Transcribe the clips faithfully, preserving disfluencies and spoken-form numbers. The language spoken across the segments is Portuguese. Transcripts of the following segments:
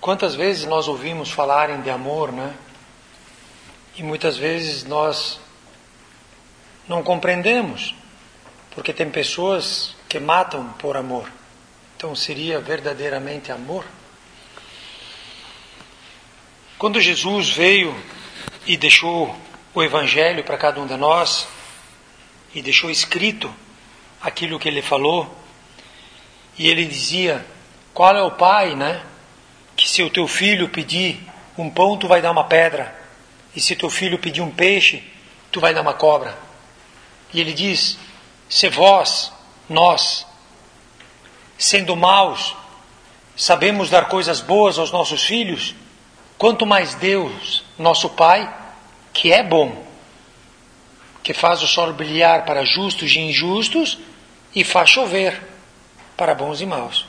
Quantas vezes nós ouvimos falarem de amor, né? E muitas vezes nós não compreendemos, porque tem pessoas que matam por amor. Então seria verdadeiramente amor? Quando Jesus veio e deixou o Evangelho para cada um de nós, e deixou escrito aquilo que ele falou, e ele dizia, qual é o pai, né? Que se o teu filho pedir um pão, tu vai dar uma pedra. E se teu filho pedir um peixe, tu vai dar uma cobra. E ele diz, se vós, nós, sendo maus, sabemos dar coisas boas aos nossos filhos, quanto mais Deus, nosso Pai, que é bom, que faz o sol brilhar para justos e injustos, e faz chover para bons e maus.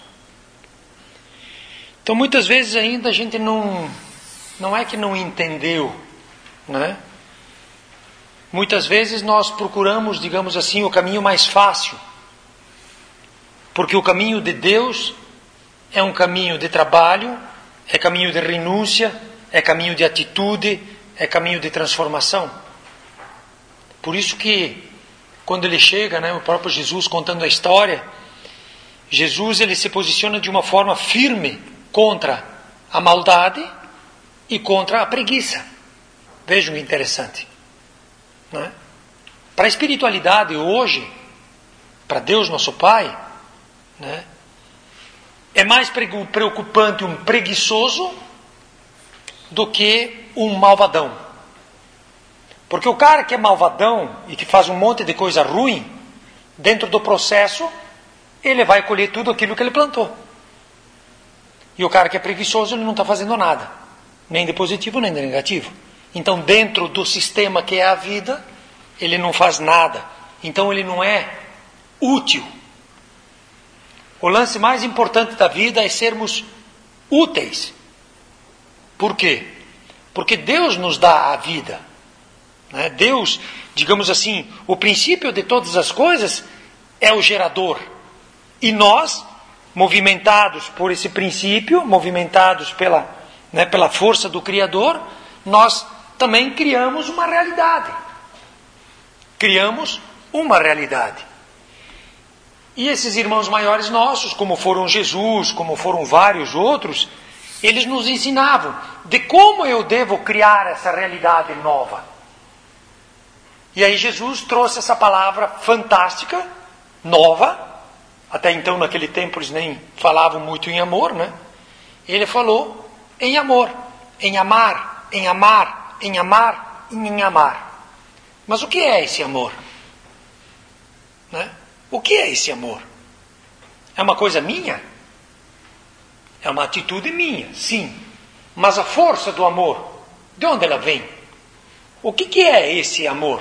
Então muitas vezes ainda a gente não, não é que não entendeu, né? Muitas vezes nós procuramos, digamos assim, o caminho mais fácil. Porque o caminho de Deus é um caminho de trabalho, é caminho de renúncia, é caminho de atitude, é caminho de transformação. Por isso que, quando ele chega, né, o próprio Jesus contando a história, Jesus ele se posiciona de uma forma firme contra a maldade e contra a preguiça. Vejam que interessante. Né? Para a espiritualidade hoje, para Deus nosso Pai, né, é mais preocupante um preguiçoso do que um malvadão. Porque o cara que é malvadão e que faz um monte de coisa ruim, dentro do processo, ele vai colher tudo aquilo que ele plantou. E o cara que é preguiçoso, ele não está fazendo nada. Nem de positivo, nem de negativo. Então, dentro do sistema que é a vida, ele não faz nada. Então, ele não é útil. O lance mais importante da vida é sermos úteis. Por quê? Porque Deus nos dá a vida. Né? Deus, digamos assim, o princípio de todas as coisas é o gerador. E nós, movimentados por esse princípio, movimentados pela, né, pela força do Criador, nós também criamos uma realidade. Criamos uma realidade. E esses irmãos maiores nossos, como foram Jesus, como foram vários outros, eles nos ensinavam de como eu devo criar essa realidade nova. E aí Jesus trouxe essa palavra fantástica, nova. Até então, naquele tempo, eles nem falavam muito em amor, né? Ele falou em amor, em amar, em amar, em amar, em amar. Mas o que é esse amor? Né? O que é esse amor? É uma coisa minha? É uma atitude minha, sim. Mas a força do amor, de onde ela vem? O que, que é esse amor?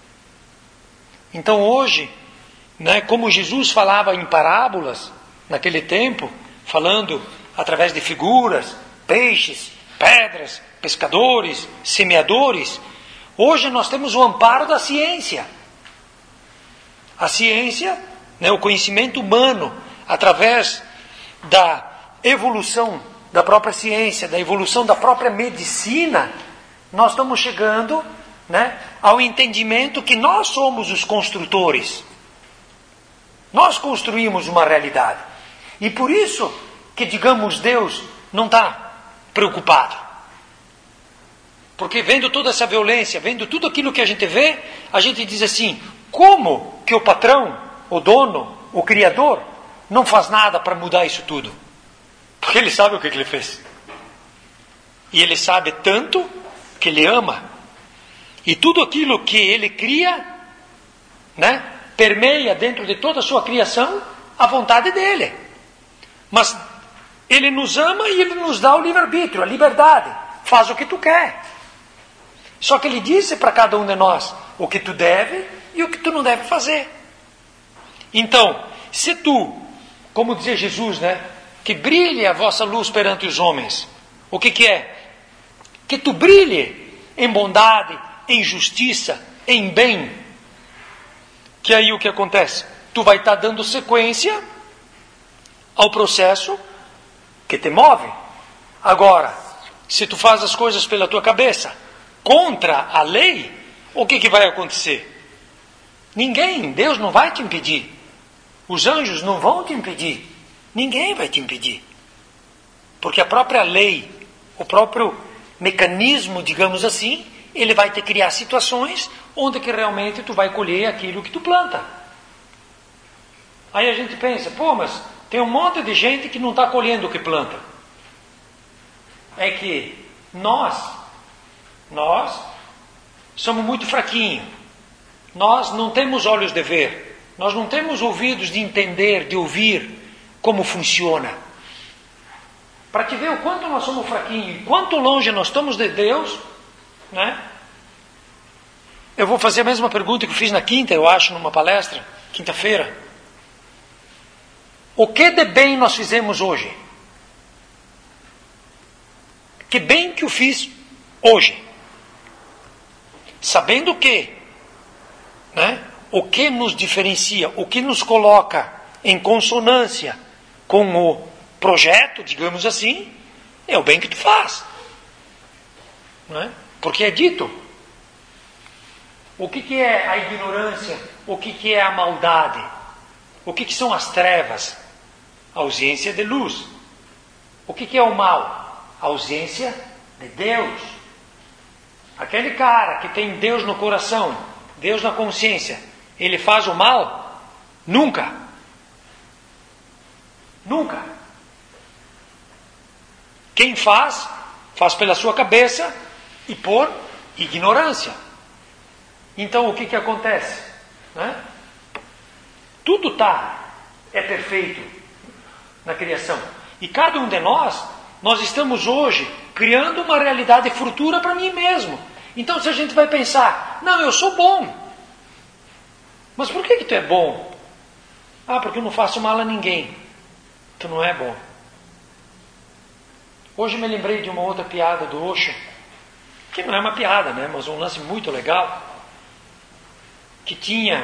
Então hoje, né, como Jesus falava em parábolas, naquele tempo, falando através de figuras, peixes, pedras, pescadores, semeadores, hoje nós temos o amparo da ciência. A ciência, né, o conhecimento humano, através da evolução da própria ciência, da evolução da própria medicina, nós estamos chegando, né, ao entendimento que nós somos os construtores. Nós construímos uma realidade. E por isso que, digamos, Deus não está preocupado. Porque vendo toda essa violência, vendo tudo aquilo que a gente vê, a gente diz assim, como que o patrão, o dono, o criador, não faz nada para mudar isso tudo? Porque ele sabe o que ele fez. E ele sabe tanto que ele ama. E tudo aquilo que ele cria, né, permeia dentro de toda a sua criação a vontade dele. Mas ele nos ama e ele nos dá o livre-arbítrio, a liberdade. Faz o que tu quer. Só que ele disse para cada um de nós o que tu deve e o que tu não deve fazer. Então, se tu, como dizia Jesus, né, que brilhe a vossa luz perante os homens. O que que é? Que tu brilhe em bondade, em justiça, em bem. Que aí o que acontece? Tu vai estar dando sequência ao processo que te move. Agora, se tu faz as coisas pela tua cabeça, contra a lei, o que, que vai acontecer? Ninguém, Deus não vai te impedir. Os anjos não vão te impedir. Ninguém vai te impedir. Porque a própria lei, o próprio mecanismo, digamos assim, ele vai te criar situações onde que realmente tu vai colher aquilo que tu planta. Aí a gente pensa, pô, mas tem um monte de gente que não está colhendo o que planta. É que nós, nós somos muito fraquinhos. Nós não temos olhos de ver. Nós não temos ouvidos de entender, de ouvir como funciona. Para te ver o quanto nós somos fraquinhos e quanto longe nós estamos de Deus, né? Eu vou fazer a mesma pergunta que eu fiz na quinta, eu acho, numa palestra, quinta-feira. O que de bem nós fizemos hoje? Que bem que eu fiz hoje? Sabendo que, né, o que nos diferencia, o que nos coloca em consonância com o projeto, digamos assim, é o bem que tu faz. Não é? Porque é dito. O que, que é a ignorância? O que, que é a maldade? O que, que são as trevas? A ausência de luz. O que, que é o mal? A ausência de Deus. Aquele cara que tem Deus no coração, Deus na consciência, ele faz o mal? Nunca. Nunca. Quem faz, faz pela sua cabeça e por ignorância. Então o que, que acontece? Né? Tudo tá, é perfeito na criação. E cada um de nós, nós estamos hoje criando uma realidade futura para mim mesmo. Então se a gente vai pensar, não, eu sou bom. Mas por que, que tu é bom? Ah, porque eu não faço mal a ninguém. Tu não é bom. Hoje me lembrei de uma outra piada do Osho, que não é uma piada, né? Mas um lance muito legal, que tinha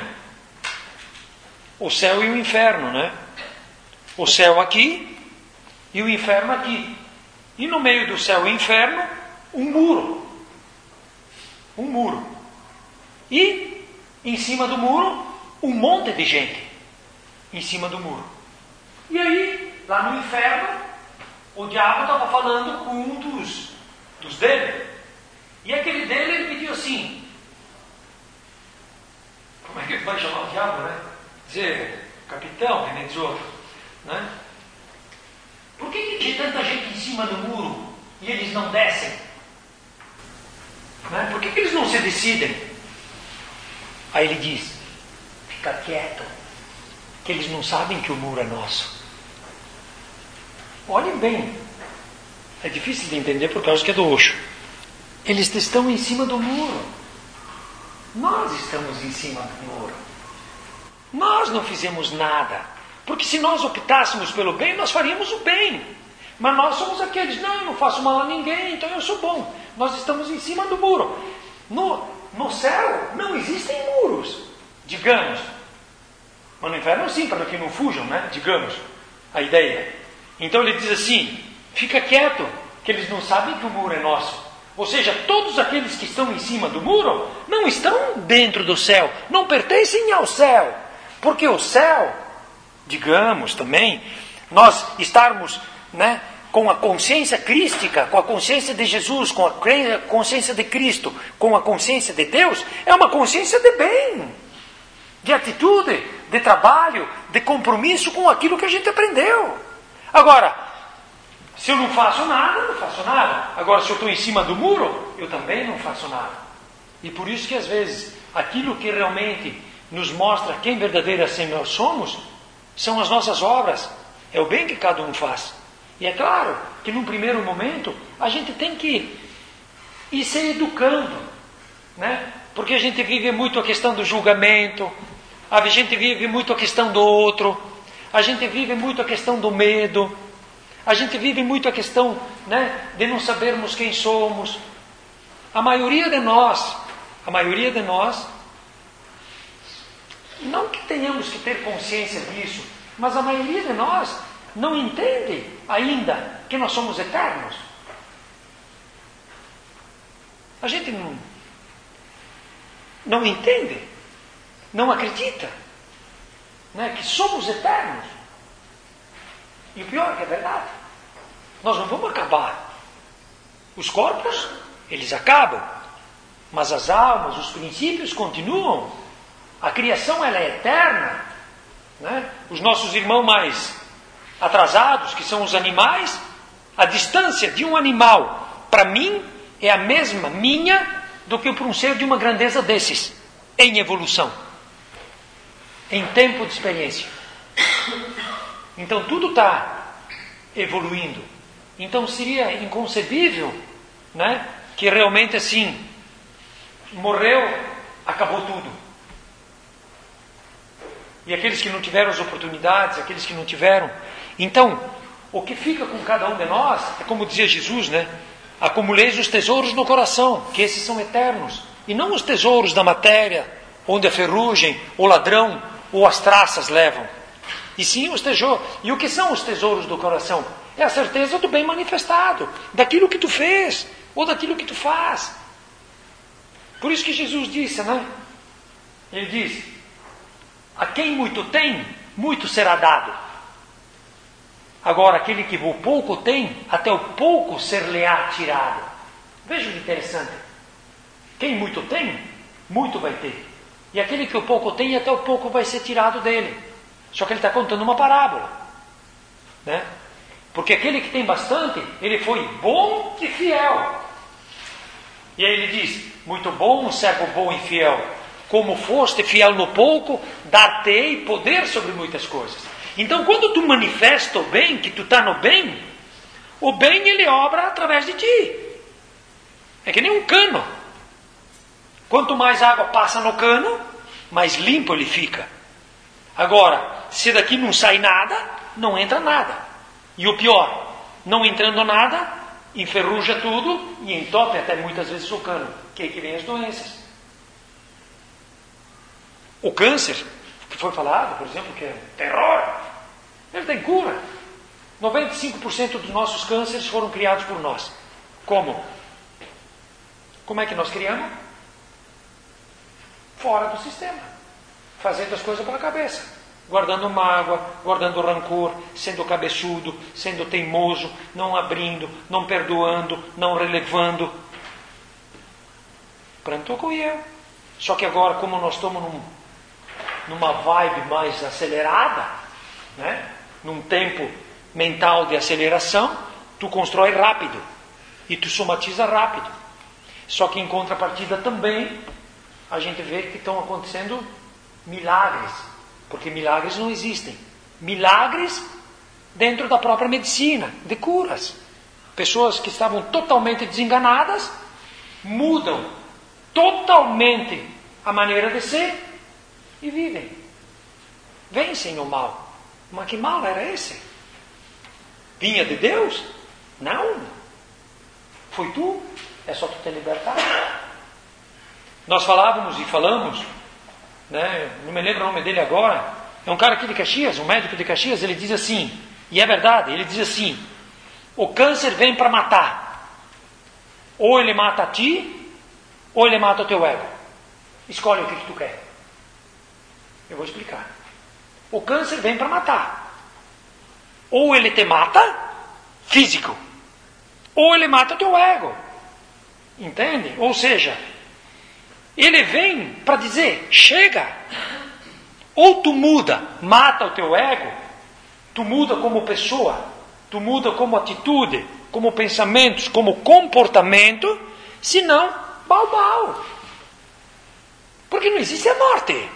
o céu e o inferno, né? O céu aqui e o inferno aqui. E no meio do céu e inferno, um muro. Um muro. E em cima do muro, um monte de gente. Em cima do muro. E aí, lá no inferno, o diabo estava falando com um dos, dos dele. E aquele dele, ele pediu assim. Como é que ele vai chamar o diabo, né? Dizer, capitão, que nem diz outro. Né? Por que, que tem tanta gente em cima do muro e eles não descem? Né? Por que, que eles não se decidem? Aí ele diz, fica quieto, que eles não sabem que o muro é nosso. Olhem bem, é difícil de entender por causa que é do Osho. Eles estão em cima do muro. Nós estamos em cima do muro. Nós não fizemos nada. Porque se nós optássemos pelo bem, nós faríamos o bem. Mas nós somos aqueles, não, eu não faço mal a ninguém, então eu sou bom. Nós estamos em cima do muro. No, no céu não existem muros, digamos. Mas no inferno sim, para que não fujam, né? Digamos, a ideia. Então ele diz assim, fica quieto, que eles não sabem que o muro é nosso. Ou seja, todos aqueles que estão em cima do muro não estão dentro do céu, não pertencem ao céu. Porque o céu, digamos também, nós estarmos, né, com a consciência crística, com a consciência de Jesus, com a consciência de Cristo, com a consciência de Deus, é uma consciência de bem, de atitude, de trabalho, de compromisso com aquilo que a gente aprendeu. Agora, se eu não faço nada, eu não faço nada. Agora, se eu estou em cima do muro, eu também não faço nada. E por isso que às vezes, aquilo que realmente nos mostra quem verdadeiramente nós somos, são as nossas obras. É o bem que cada um faz. E é claro que num primeiro momento, a gente tem que ir se educando, né? Porque a gente vive muito a questão do julgamento, a gente vive muito a questão do outro, a gente vive muito a questão do medo, a gente vive muito a questão, né, de não sabermos quem somos. A maioria de nós, a maioria de nós, não que tenhamos que ter consciência disso, mas a maioria de nós não entende ainda que nós somos eternos. A gente não, não entende, não acredita, né, que somos eternos. E o pior é que é verdade. Nós não vamos acabar. Os corpos, eles acabam. Mas as almas, os princípios continuam. A criação, ela é eterna. Né? Os nossos irmãos mais atrasados, que são os animais, a distância de um animal, para mim, é a mesma minha do que para um ser de uma grandeza desses, em evolução, em tempo de experiência. Então tudo está evoluindo. Então seria inconcebível, né, que realmente assim, morreu, acabou tudo. E aqueles que não tiveram as oportunidades, aqueles que não tiveram. Então, o que fica com cada um de nós, é como dizia Jesus, né? Acumuleis os tesouros no coração, que esses são eternos. E não os tesouros da matéria, onde a ferrugem, o ladrão ou as traças levam. E sim os tesouros. E o que são os tesouros do coração? É a certeza do bem manifestado, daquilo que tu fez, ou daquilo que tu faz. Por isso que Jesus disse, né? Ele diz, a quem muito tem, muito será dado. Agora, aquele que o pouco tem, até o pouco ser-lhe-á tirado. Veja que interessante. Quem muito tem, muito vai ter. E aquele que o pouco tem, até o pouco vai ser tirado dele. Só que ele está contando uma parábola. Né? Porque aquele que tem bastante, ele foi bom e fiel. E aí ele diz, muito bom, servo bom e fiel. Como foste fiel no pouco, dar-te-ei poder sobre muitas coisas. Então, quando tu manifesta o bem, que tu está no bem, o bem ele obra através de ti. É que nem um cano. Quanto mais água passa no cano, mais limpo ele fica. Agora, se daqui não sai nada, não entra nada. E o pior, não entrando nada, enferruja tudo e entope até muitas vezes o cano. Que é que vem as doenças. O câncer, que foi falado, por exemplo, que é terror, ele tem cura. noventa e cinco por cento dos nossos cânceres foram criados por nós. Como? Como é que nós criamos? Fora do sistema. Fazendo as coisas pela cabeça. Guardando mágoa, guardando rancor, sendo cabeçudo, sendo teimoso, não abrindo, não perdoando, não relevando. Pranto com eu. Só que agora, como nós estamos num, numa vibe mais acelerada, né? Num tempo mental de aceleração, tu constrói rápido e tu somatiza rápido. Só que em contrapartida também a gente vê que estão acontecendo milagres, porque milagres não existem. Milagres dentro da própria medicina, de curas. Pessoas que estavam totalmente desenganadas mudam totalmente a maneira de ser e vivem. Vencem o mal. Mas que mal era esse? Vinha de Deus? Não. Foi tu? É só tu ter libertado. Nós falávamos e falamos, né? Não me lembro o nome dele agora. É um cara aqui de Caxias, um médico de Caxias. Ele diz assim, e é verdade, ele diz assim: o câncer vem para matar. Ou ele mata a ti, ou ele mata o teu ego. Escolhe o que, que tu quer. Eu vou explicar. O câncer vem para matar. Ou ele te mata, físico, ou ele mata o teu ego. Entende? Ou seja, ele vem para dizer, chega. Ou tu muda, mata o teu ego, tu muda como pessoa, tu muda como atitude, como pensamentos, como comportamento, senão, bau bau. Porque não existe a morte.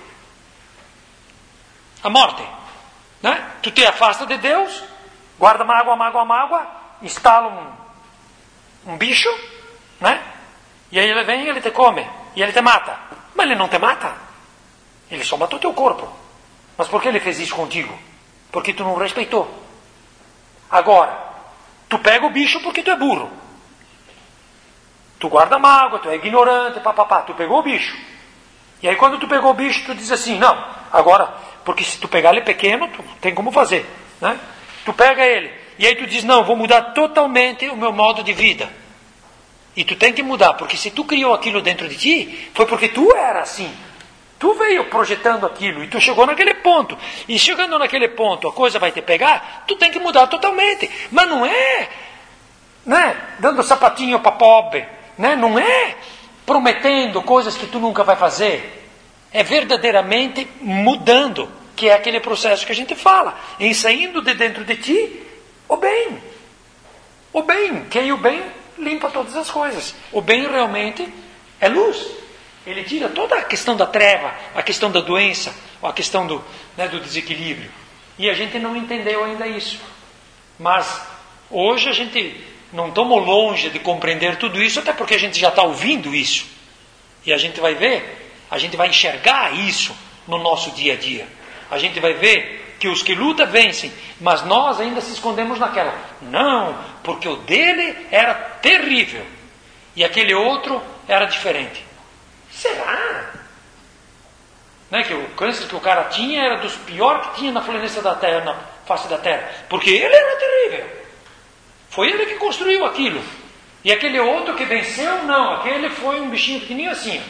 A morte, né? Tu te afasta de Deus, guarda mágoa, mágoa, mágoa, instala um, um bicho, né? E aí ele vem e ele te come, e ele te mata. Mas ele não te mata, ele só matou teu corpo. Mas por que ele fez isso contigo? Porque tu não respeitou. Agora, tu pega o bicho porque tu é burro. Tu guarda mágoa, tu é ignorante, papapá, tu pegou o bicho. E aí quando tu pegou o bicho, tu diz assim, não, agora... Porque se tu pegar ele pequeno, tu tem como fazer, né? Tu pega ele, e aí tu diz, não, vou mudar totalmente o meu modo de vida. E tu tem que mudar, porque se tu criou aquilo dentro de ti, foi porque tu era assim. Tu veio projetando aquilo e tu chegou naquele ponto. E chegando naquele ponto, a coisa vai te pegar, tu tem que mudar totalmente. Mas não é, né, dando sapatinho para pobre, né? Não é prometendo coisas que tu nunca vai fazer. É verdadeiramente mudando, que é aquele processo que a gente fala. Em saindo de dentro de ti, o bem. O bem, que aí o bem limpa todas as coisas. O bem realmente é luz. Ele tira toda a questão da treva, a questão da doença, a questão do, né, do desequilíbrio. E a gente não entendeu ainda isso. Mas hoje a gente não estamos longe de compreender tudo isso, até porque a gente já está ouvindo isso. E a gente vai ver, a gente vai enxergar isso no nosso dia a dia. A gente vai ver que os que lutam vencem, mas nós ainda se escondemos naquela. Não, porque o dele era terrível e aquele outro era diferente. Será? Né, que o câncer que o cara tinha era dos piores que tinha na floresta da terra, na face da terra, porque ele era terrível. Foi ele que construiu aquilo. E aquele outro que venceu, não, aquele foi um bichinho pequenininho assim.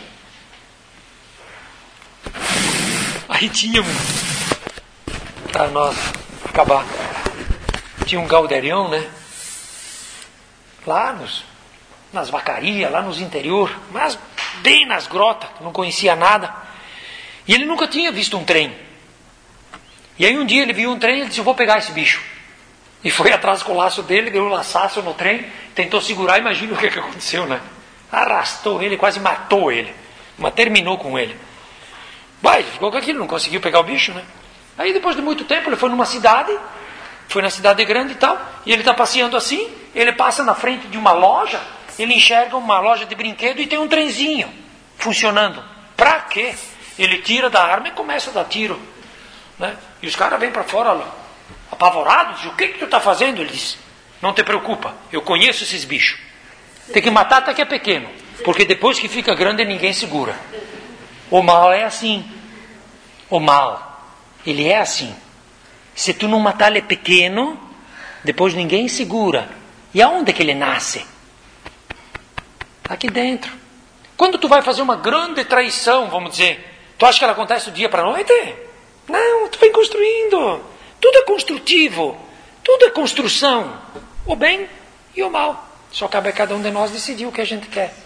Aí tinha um, para nós acabar, tinha um Galderião, né? Lá nos, nas vacarias, lá nos interior, mas bem nas grotas, não conhecia nada. E ele nunca tinha visto um trem. E aí um dia ele viu um trem e disse, eu vou pegar esse bicho. E foi atrás com o laço dele, deu um laçaço no trem, tentou segurar, imagina o que, que aconteceu, né? Arrastou ele, quase matou ele, mas terminou com ele. Vai, ele ficou com aquilo, não conseguiu pegar o bicho, né? Aí depois de muito tempo ele foi numa cidade, foi na cidade grande e tal, e ele está passeando assim, ele passa na frente de uma loja, ele enxerga uma loja de brinquedo e tem um trenzinho funcionando. Pra quê? Ele tira da arma e começa a dar tiro, né? E os caras vêm para fora, ó, apavorados, dizem, o que que tu está fazendo? Ele diz, não te preocupa, eu conheço esses bichos. Tem que matar até que é pequeno, porque depois que fica grande ninguém segura. O mal é assim. O mal, ele é assim. Se tu não matar ele pequeno, depois ninguém segura. E aonde que ele nasce? Aqui dentro. Quando tu vai fazer uma grande traição, vamos dizer, tu acha que ela acontece do dia para a noite? Não, tu vem construindo. Tudo é construtivo. Tudo é construção. O bem e o mal. Só cabe a cada um de nós decidir o que a gente quer.